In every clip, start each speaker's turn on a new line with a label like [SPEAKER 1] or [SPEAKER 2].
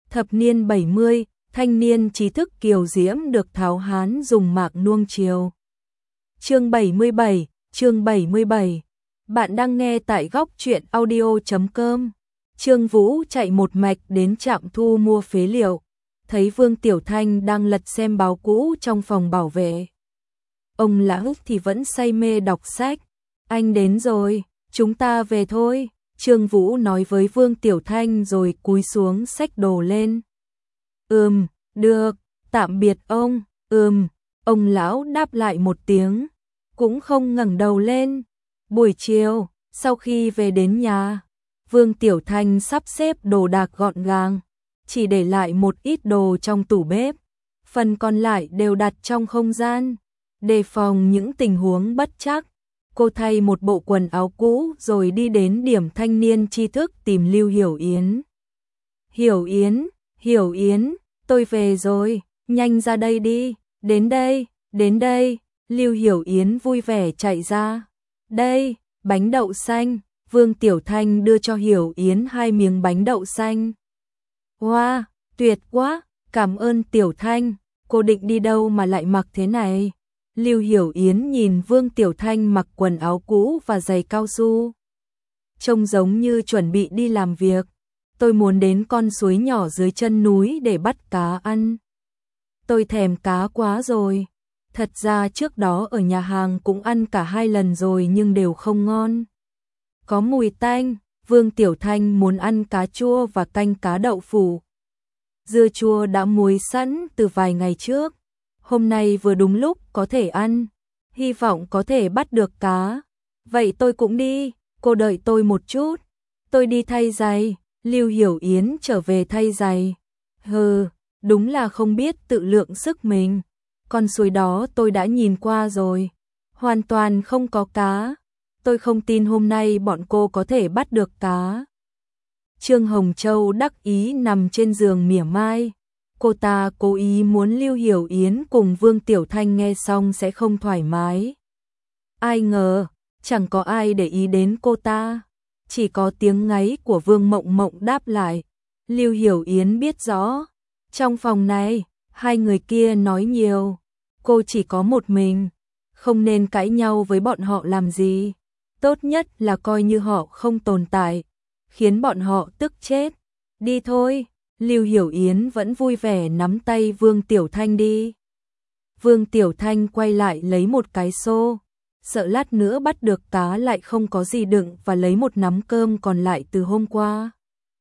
[SPEAKER 1] Thập niên 70, thanh niên trí thức kiều diễm được tháo hán dùng mạc nuông chiều. Chương 77. Bạn đang nghe tại góc truyện audio.com. Trương Vũ chạy một mạch đến trạm thu mua phế liệu, thấy Vương Tiểu Thanh đang lật xem báo cũ trong phòng bảo vệ. Ông lão thì vẫn say mê đọc sách. Anh đến rồi, chúng ta về thôi, Trương Vũ nói với Vương Tiểu Thanh rồi cúi xuống xách đồ lên. Được, tạm biệt ông. Ông lão đáp lại một tiếng, cũng không ngẩng đầu lên. Buổi chiều, sau khi về đến nhà, Vương Tiểu Thanh sắp xếp đồ đạc gọn gàng, chỉ để lại một ít đồ trong tủ bếp, phần còn lại đều đặt trong không gian, đề phòng những tình huống bất trắc. Cô thay một bộ quần áo cũ rồi đi đến điểm thanh niên tri thức tìm Lưu Hiểu Yến. Hiểu Yến, tôi về rồi, nhanh ra đây đi, đến đây, Lưu Hiểu Yến vui vẻ chạy ra. Đây, bánh đậu xanh, Vương Tiểu Thanh đưa cho Hiểu Yến 2 miếng bánh đậu xanh. Wow, tuyệt quá, cảm ơn Tiểu Thanh, cô định đi đâu mà lại mặc thế này? Lưu Hiểu Yến nhìn Vương Tiểu Thanh mặc quần áo cũ và giày cao su, trông giống như chuẩn bị đi làm việc. Tôi muốn đến con suối nhỏ dưới chân núi để bắt cá ăn. Tôi thèm cá quá rồi. Thật ra trước đó ở nhà hàng cũng ăn cả 2 lần rồi nhưng đều không ngon. Có mùi tanh, Vương Tiểu Thanh muốn ăn cá chua và canh cá đậu phụ. Dưa chua đã muối sẵn từ vài ngày trước. Hôm nay vừa đúng lúc có thể ăn, hy vọng có thể bắt được cá. Vậy tôi cũng đi, cô đợi tôi một chút. Tôi đi thay giày. Lưu Hiểu Yến trở về thay giày. Đúng là không biết tự lượng sức mình. Con suối đó tôi đã nhìn qua rồi, hoàn toàn không có cá. Tôi không tin hôm nay bọn cô có thể bắt được cá. Trương Hồng Châu đắc ý nằm trên giường mỉa mai. Cô ta cố ý muốn Lưu Hiểu Yến cùng Vương Tiểu Thanh nghe xong sẽ không thoải mái. Ai ngờ, chẳng có ai để ý đến cô ta. Chỉ có tiếng ngáy của Vương Mộng Mộng đáp lại. Lưu Hiểu Yến biết rõ, trong phòng này, 2 người kia nói nhiều. Cô chỉ có một mình, không nên cãi nhau với bọn họ làm gì. Tốt nhất là coi như họ không tồn tại, khiến bọn họ tức chết. Đi thôi, Lưu Hiểu Yến vẫn vui vẻ nắm tay Vương Tiểu Thanh đi. Vương Tiểu Thanh quay lại lấy một cái xô, sợ lát nữa bắt được cá lại không có gì đựng và lấy một nắm cơm còn lại từ hôm qua.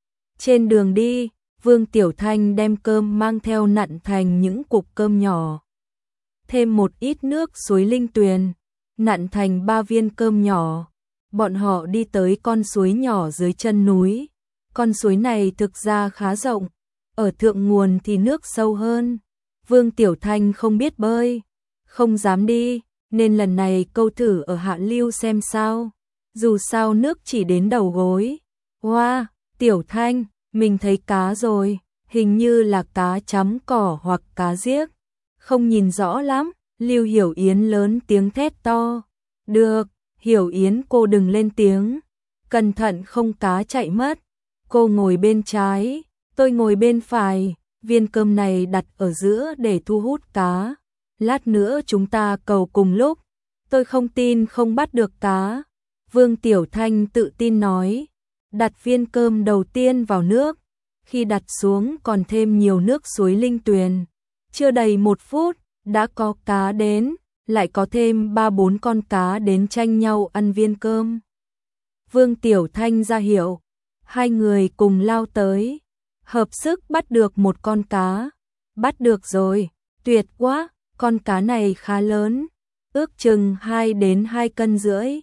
[SPEAKER 1] Trên đường đi, Vương Tiểu Thanh đem cơm mang theo nặn thành những cục cơm nhỏ. Thêm một ít nước suối Linh Tuyền, nặn thành 3 viên cơm nhỏ. Bọn họ đi tới con suối nhỏ dưới chân núi. Con suối này thực ra khá rộng, ở thượng nguồn thì nước sâu hơn. Vương Tiểu Thanh không biết bơi, không dám đi, nên lần này câu thử ở hạ lưu xem sao. Dù sao nước chỉ đến đầu gối. Wow, Tiểu Thanh, mình thấy cá rồi, hình như là cá chấm cỏ hoặc cá giếc. Không nhìn rõ lắm, Lưu Hiểu Yến lớn tiếng thét to. Được, Hiểu Yến cô đừng lên tiếng. Cẩn thận không cá chạy mất. Cô ngồi bên trái, tôi ngồi bên phải. Viên cơm này đặt ở giữa để thu hút cá. Lát nữa chúng ta cầu cùng lúc. Tôi không tin không bắt được cá. Vương Tiểu Thanh tự tin nói. Đặt viên cơm đầu tiên vào nước. Khi đặt xuống còn thêm nhiều nước suối Linh Tuyền. Chưa đầy 1 phút, đã có cá đến, lại có thêm 3-4 con cá đến tranh nhau ăn viên cơm. Vương Tiểu Thanh ra hiệu, 2 người cùng lao tới, hợp sức bắt được một con cá. Bắt được rồi, tuyệt quá, con cá này khá lớn, ước chừng 2 đến 2,5 cân,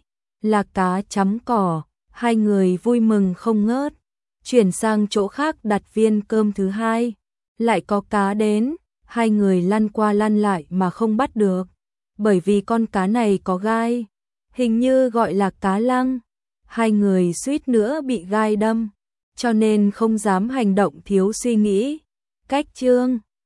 [SPEAKER 1] là cá chấm cỏ. 2 người vui mừng không ngớt. Chuyển sang chỗ khác đặt viên cơm thứ 2, lại có cá đến. 2 người lăn qua lăn lại mà không bắt được, bởi vì con cá này có gai, hình như gọi là cá lăng. 2 người suýt nữa bị gai đâm, cho nên không dám hành động thiếu suy nghĩ. Cách chương